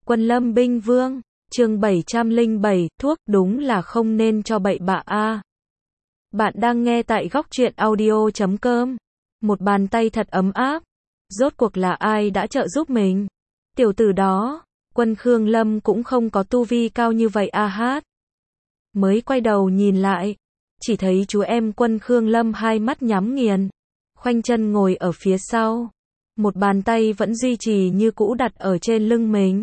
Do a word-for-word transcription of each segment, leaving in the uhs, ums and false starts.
Quân Lâm Binh Vương, chương bảy trăm lẻ bảy, thuốc, đúng là không nên cho bậy bạ a. Bạn đang nghe tại góc truyện audio chấm com. Một bàn tay thật ấm áp. Rốt cuộc là ai đã trợ giúp mình? Tiểu tử đó, Quân Khương Lâm cũng không có tu vi cao như vậy a hát. Mới quay đầu nhìn lại, chỉ thấy chú em Quân Khương Lâm hai mắt nhắm nghiền, khoanh chân ngồi ở phía sau. Một bàn tay vẫn duy trì như cũ đặt ở trên lưng mình.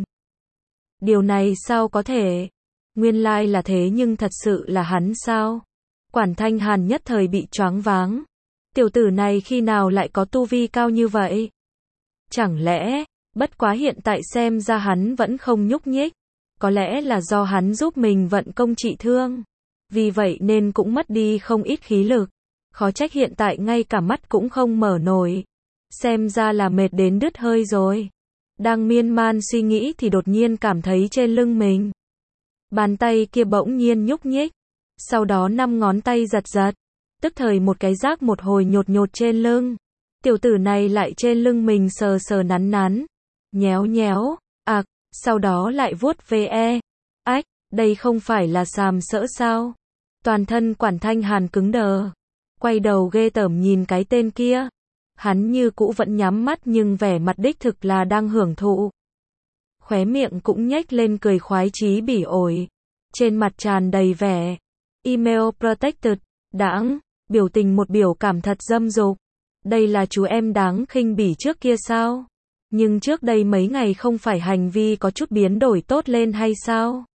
Điều này sao có thể? Nguyên lai là thế, nhưng thật sự là hắn sao? Quản Thanh Hàn nhất thời bị choáng váng. Tiểu tử này khi nào lại có tu vi cao như vậy? Chẳng lẽ, bất quá hiện tại xem ra hắn vẫn không nhúc nhích. Có lẽ là do hắn giúp mình vận công trị thương. Vì vậy nên cũng mất đi không ít khí lực. Khó trách hiện tại ngay cả mắt cũng không mở nổi. Xem ra là mệt đến đứt hơi rồi. Đang miên man suy nghĩ thì đột nhiên cảm thấy trên lưng mình. Bàn tay kia bỗng nhiên nhúc nhích. Sau đó năm ngón tay giật giật. Tức thời một cái rác một hồi nhột nhột trên lưng. Tiểu tử này lại trên lưng mình sờ sờ nắn nắn. Nhéo nhéo. Ạc. Sau đó lại vuốt ve. Ách. Đây không phải là sàm sỡ sao? Toàn thân Quản Thanh Hàn cứng đờ. Quay đầu ghê tởm nhìn cái tên kia. Hắn như cũ vẫn nhắm mắt nhưng vẻ mặt đích thực là đang hưởng thụ. Khóe miệng cũng nhếch lên cười khoái chí bỉ ổi. Trên mặt tràn đầy vẻ. Email protected, đãng, biểu tình một biểu cảm thật dâm dục. Đây là chú em đáng khinh bỉ trước kia sao? Nhưng trước đây mấy ngày không phải hành vi có chút biến đổi tốt lên hay sao?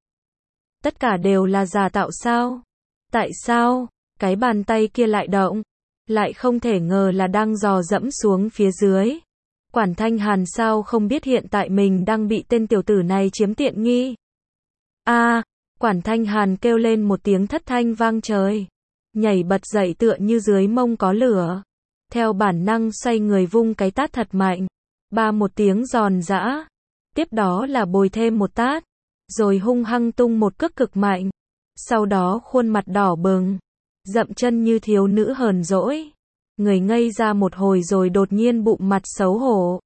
Tất cả đều là giả tạo sao? Tại sao? Cái bàn tay kia lại động. Lại không thể ngờ là đang dò dẫm xuống phía dưới. Quản Thanh Hàn sao không biết hiện tại mình đang bị tên tiểu tử này chiếm tiện nghi. A, à, Quản Thanh Hàn kêu lên một tiếng thất thanh vang trời. Nhảy bật dậy tựa như dưới mông có lửa. Theo bản năng xoay người vung cái tát thật mạnh. Ba một tiếng giòn giã. Tiếp đó là bồi thêm một tát. Rồi hung hăng tung một cước cực mạnh. Sau đó khuôn mặt đỏ bừng. Dậm chân như thiếu nữ hờn dỗi. Người ngây ra một hồi rồi đột nhiên bụng mặt xấu hổ.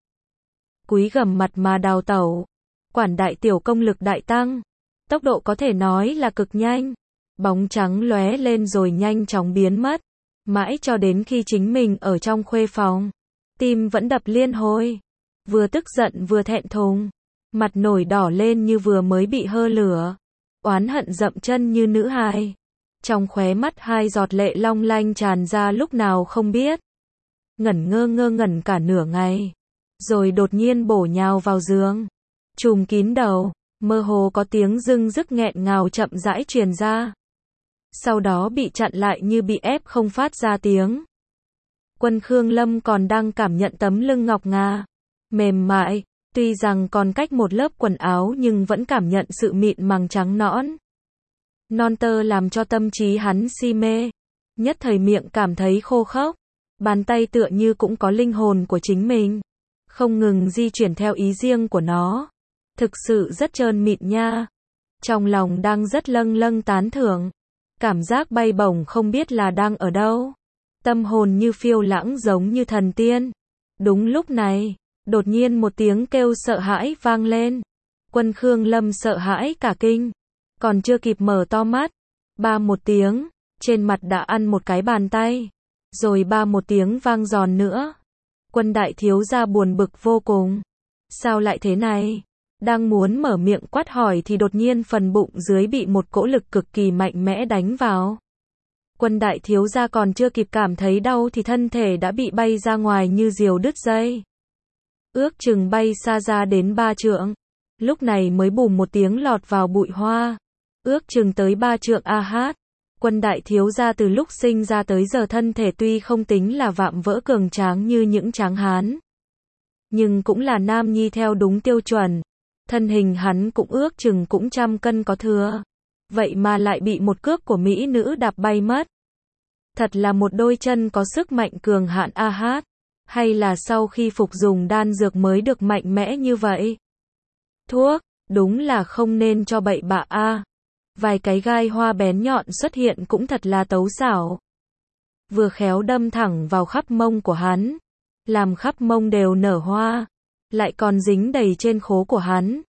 Cúi gằm mặt mà đào tẩu. Quản đại tiểu công lực đại tăng. Tốc độ có thể nói là cực nhanh. Bóng trắng lóe lên rồi nhanh chóng biến mất. Mãi cho đến khi chính mình ở trong khuê phòng. Tim vẫn đập liên hồi. Vừa tức giận vừa thẹn thùng. Mặt nổi đỏ lên như vừa mới bị hơ lửa. Oán hận dậm chân như nữ hài. Trong khóe mắt hai giọt lệ long lanh tràn ra lúc nào không biết. Ngẩn ngơ ngơ ngẩn cả nửa ngày. Rồi đột nhiên bổ nhào vào giường. Trùm kín đầu. Mơ hồ có tiếng rưng rức nghẹn ngào chậm rãi truyền ra. Sau đó bị chặn lại như bị ép không phát ra tiếng. Quân Khương Lâm còn đang cảm nhận tấm lưng ngọc ngà. Mềm mại. Tuy rằng còn cách một lớp quần áo nhưng vẫn cảm nhận sự mịn màng trắng nõn. Non tơ làm cho tâm trí hắn si mê. Nhất thời miệng cảm thấy khô khốc. Bàn tay tựa như cũng có linh hồn của chính mình. Không ngừng di chuyển theo ý riêng của nó. Thực sự rất trơn mịn nha. Trong lòng đang rất lâng lâng tán thưởng. Cảm giác bay bổng không biết là đang ở đâu. Tâm hồn như phiêu lãng giống như thần tiên. Đúng lúc này, đột nhiên một tiếng kêu sợ hãi vang lên. Quân Khương Lâm sợ hãi cả kinh. Còn chưa kịp mở to mắt. Ba một tiếng, trên mặt đã ăn một cái bàn tay. Rồi ba một tiếng vang giòn nữa. Quân đại thiếu gia buồn bực vô cùng. Sao lại thế này? Đang muốn mở miệng quát hỏi thì đột nhiên phần bụng dưới bị một cỗ lực cực kỳ mạnh mẽ đánh vào. Quân đại thiếu gia còn chưa kịp cảm thấy đau thì thân thể đã bị bay ra ngoài như diều đứt dây. Ước chừng bay xa ra đến ba trượng. Lúc này mới bùm một tiếng lọt vào bụi hoa. Ước chừng tới ba trượng a hát. Quân đại thiếu gia từ lúc sinh ra tới giờ thân thể tuy không tính là vạm vỡ cường tráng như những tráng hán. Nhưng cũng là nam nhi theo đúng tiêu chuẩn. Thân hình hắn cũng ước chừng cũng trăm cân có thừa. Vậy mà lại bị một cước của mỹ nữ đạp bay mất. Thật là một đôi chân có sức mạnh cường hạn a hát. Hay là sau khi phục dùng đan dược mới được mạnh mẽ như vậy? Thuốc, đúng là không nên cho bậy bạ a. Vài cái gai hoa bén nhọn xuất hiện cũng thật là tấu xảo. Vừa khéo đâm thẳng vào khắp mông của hắn. Làm khắp mông đều nở hoa. Lại còn dính đầy trên khố của hắn.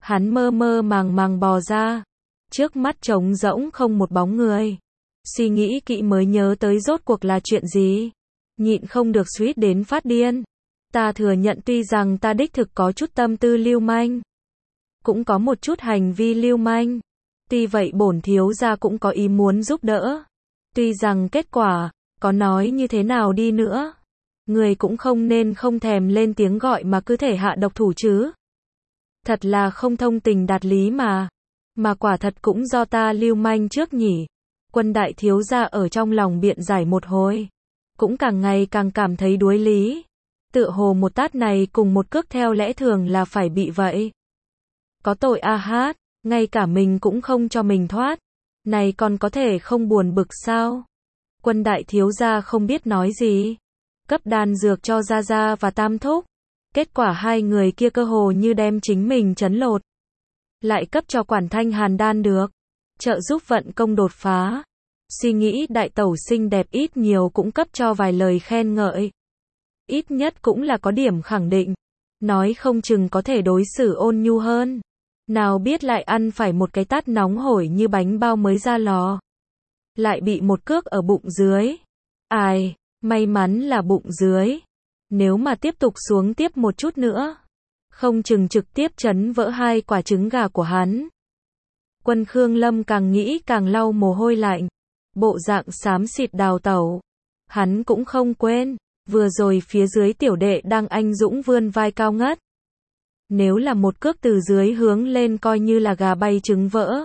Hắn mơ mơ màng màng bò ra. Trước mắt trống rỗng không một bóng người. Suy nghĩ kỹ mới nhớ tới rốt cuộc là chuyện gì. Nhịn không được suýt đến phát điên. Ta thừa nhận tuy rằng ta đích thực có chút tâm tư lưu manh. Cũng có một chút hành vi lưu manh. Tuy vậy bổn thiếu gia cũng có ý muốn giúp đỡ. Tuy rằng kết quả, có nói như thế nào đi nữa. Người cũng không nên không thèm lên tiếng gọi mà cứ thể hạ độc thủ chứ. Thật là không thông tình đạt lý mà. Mà quả thật cũng do ta lưu manh trước nhỉ. Quân đại thiếu gia ở trong lòng biện giải một hồi. Cũng càng ngày càng cảm thấy đuối lý. Tựa hồ một tát này cùng một cước theo lẽ thường là phải bị vậy. Có tội a hát, ngay cả mình cũng không cho mình thoát. Này còn có thể không buồn bực sao? Quân đại thiếu gia không biết nói gì. Cấp đan dược cho Gia Gia và Tam Thúc. Kết quả hai người kia cơ hồ như đem chính mình trấn lột. Lại cấp cho Quản Thanh Hàn đan được. Trợ giúp vận công đột phá. Suy nghĩ đại tẩu xinh đẹp ít nhiều cũng cấp cho vài lời khen ngợi. Ít nhất cũng là có điểm khẳng định. Nói không chừng có thể đối xử ôn nhu hơn. Nào biết lại ăn phải một cái tát nóng hổi như bánh bao mới ra lò. Lại bị một cước ở bụng dưới. Ai, may mắn là bụng dưới. Nếu mà tiếp tục xuống tiếp một chút nữa. Không chừng trực tiếp chấn vỡ hai quả trứng gà của hắn. Quân Khương Lâm càng nghĩ càng lau mồ hôi lạnh. Bộ dạng xám xịt đào tẩu. Hắn cũng không quên. Vừa rồi phía dưới tiểu đệ đang anh dũng vươn vai cao ngất. Nếu là một cước từ dưới hướng lên coi như là gà bay trứng vỡ.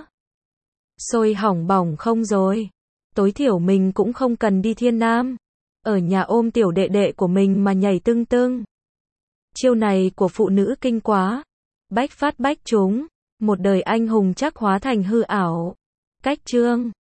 Sôi hỏng bỏng không rồi. Tối thiểu mình cũng không cần đi Thiên Nam. Ở nhà ôm tiểu đệ đệ của mình mà nhảy tưng tưng. Chiêu này của phụ nữ kinh quá. Bách phát bách trúng. Một đời anh hùng chắc hóa thành hư ảo. Cách chương